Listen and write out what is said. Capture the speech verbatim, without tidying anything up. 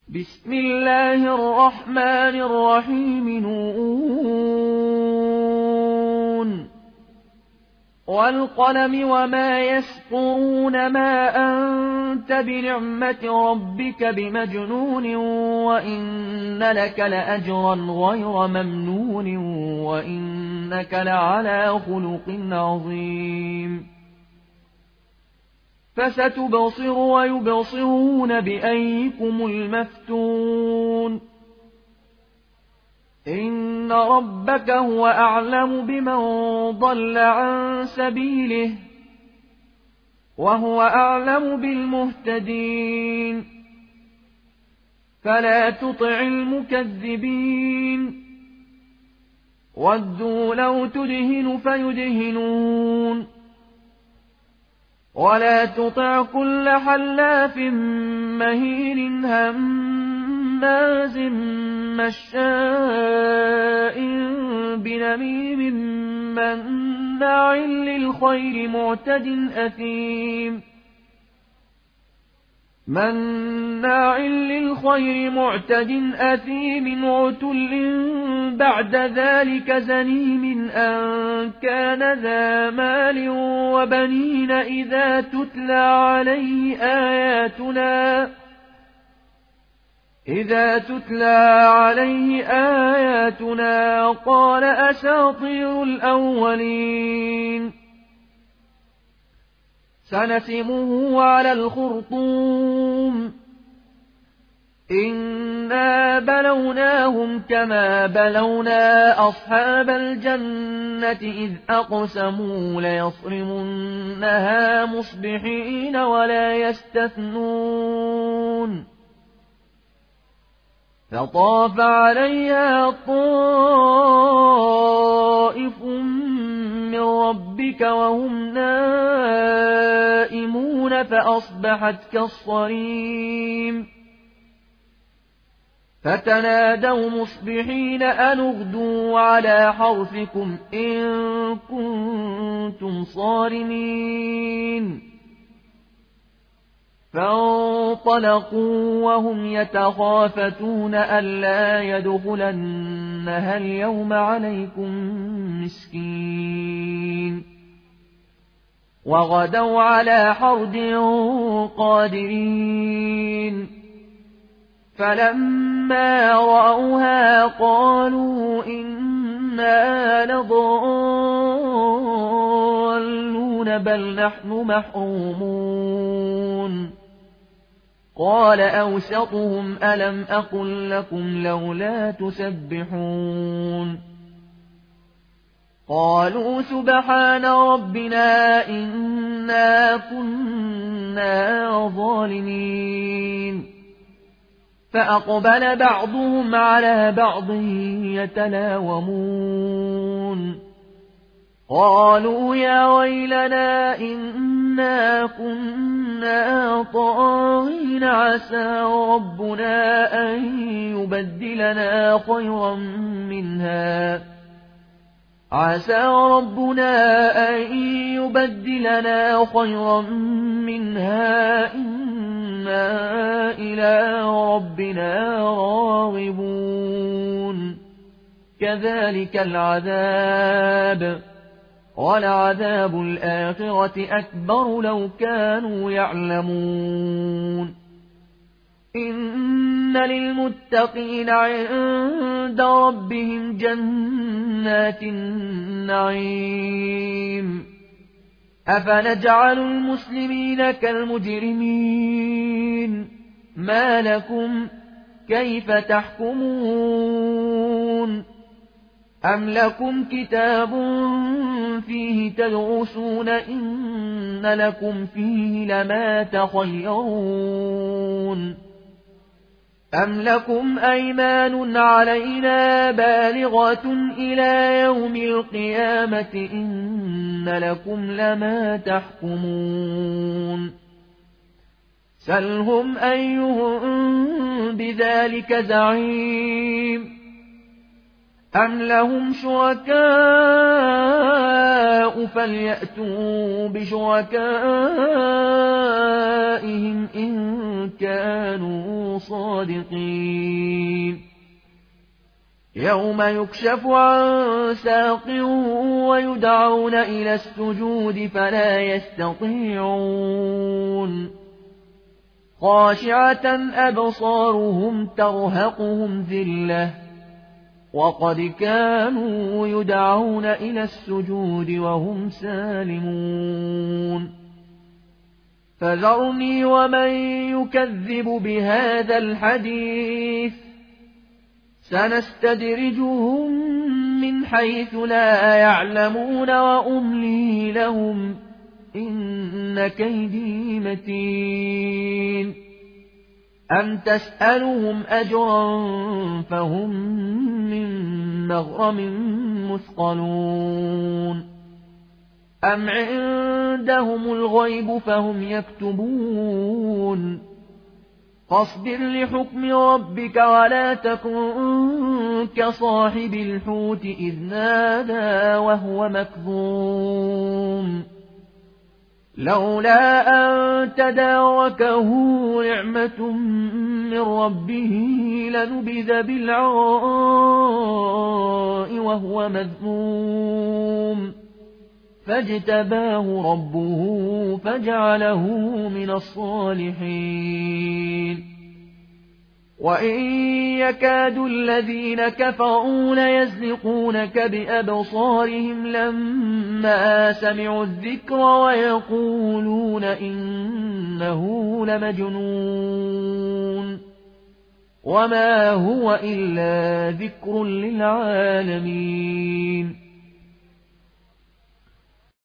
بسم الله الرحمن الرحيم نون والقلم وما يسطرون ما أنت بنعمة ربك بمجنون وإن لك لأجرا غير ممنون وإنك لعلى خلق عظيم فستبصر ويبصرون بأيكم المفتون إن ربك هو أعلم بمن ضل عن سبيله وهو أعلم بالمهتدين فلا تطع المكذبين ودوا لو تدهن فيدهنون ولا تطع كل حلاف مهين هماز مشاء بنميم مناع للخير معتد أثيم مناع للخير معتد أثيم عتل بعد ذلك زنيم أن كان ذا مال وبنين إذا تتلى عليه آياتنا إذا تتلى عليه آياتنا قال أساطير الأولين سنسمه على الخرطوم إنا بلوناهم كما بلونا أصحاب الجنة إذ أقسموا ليصرمنها مصبحين ولا يستثنون فطاف عليها طائف من ربك وهم نائمون فأصبحت كالصريم فتنادوا مصبحين أن اغدوا على حرثكم إن كنتم صارمين فانطلقوا وهم يتخافتون ألا يدخلنها اليوم عليكم مسكين وغدوا على حرد قادرين فلما رأوها قالوا إنا لضالون بل نحن محرومون قال أوسطهم ألم أقل لكم لولا تسبحون قالوا سبحان ربنا إنا كنا ظالمين فأقبل بعضهم على بعض يتلاومون قالوا يا ويلنا إنا كنا طاغين عسى ربنا أن يبدلنا خيرا منها عسى ربنا أن يبدلنا خيرا منها إنا إلى ربنا راغبون كذلك العذاب ولعذاب الآخرة أكبر لو كانوا يعلمون إن للمتقين عند ربهم جنات النعيم أفنجعل المسلمين كالمجرمين ما لكم كيف تحكمون أم لكم كتاب فيه تدرسون إن لكم فيه لما تخيرون أم لكم أيمان علينا بالغة إلى يوم القيامة إن لكم لما تحكمون سلهم أيهم بذلك زعيم أم لهم شركاء فليأتوا بشركائهم إن كانوا صادقين يوم يكشف عن ساق ويدعون إلى السجود فلا يستطيعون خاشعة أبصارهم ترهقهم ذلة وقد كانوا يدعون إلى السجود وهم سالمون فذرني ومن يكذب بهذا الحديث سنستدرجهم من حيث لا يعلمون وأملي لهم إن كيدي متين أم تسألهم أجرا فهم من مغرم مثقلون أم عندهم الغيب فهم يكتبون فاصبر لحكم ربك ولا تكن كصاحب الحوت إذ نادى وهو مكظوم لولا أن تداركه نعمة من ربه لنبذ بالعراء وهو مذموم فاجتباه ربه فجعله من الصالحين وإن يكاد الذين كفروا ليزلقونك بأبصارهم لما سمعوا الذكر ويقولون إنه لمجنون وما هو إلا ذكر للعالمين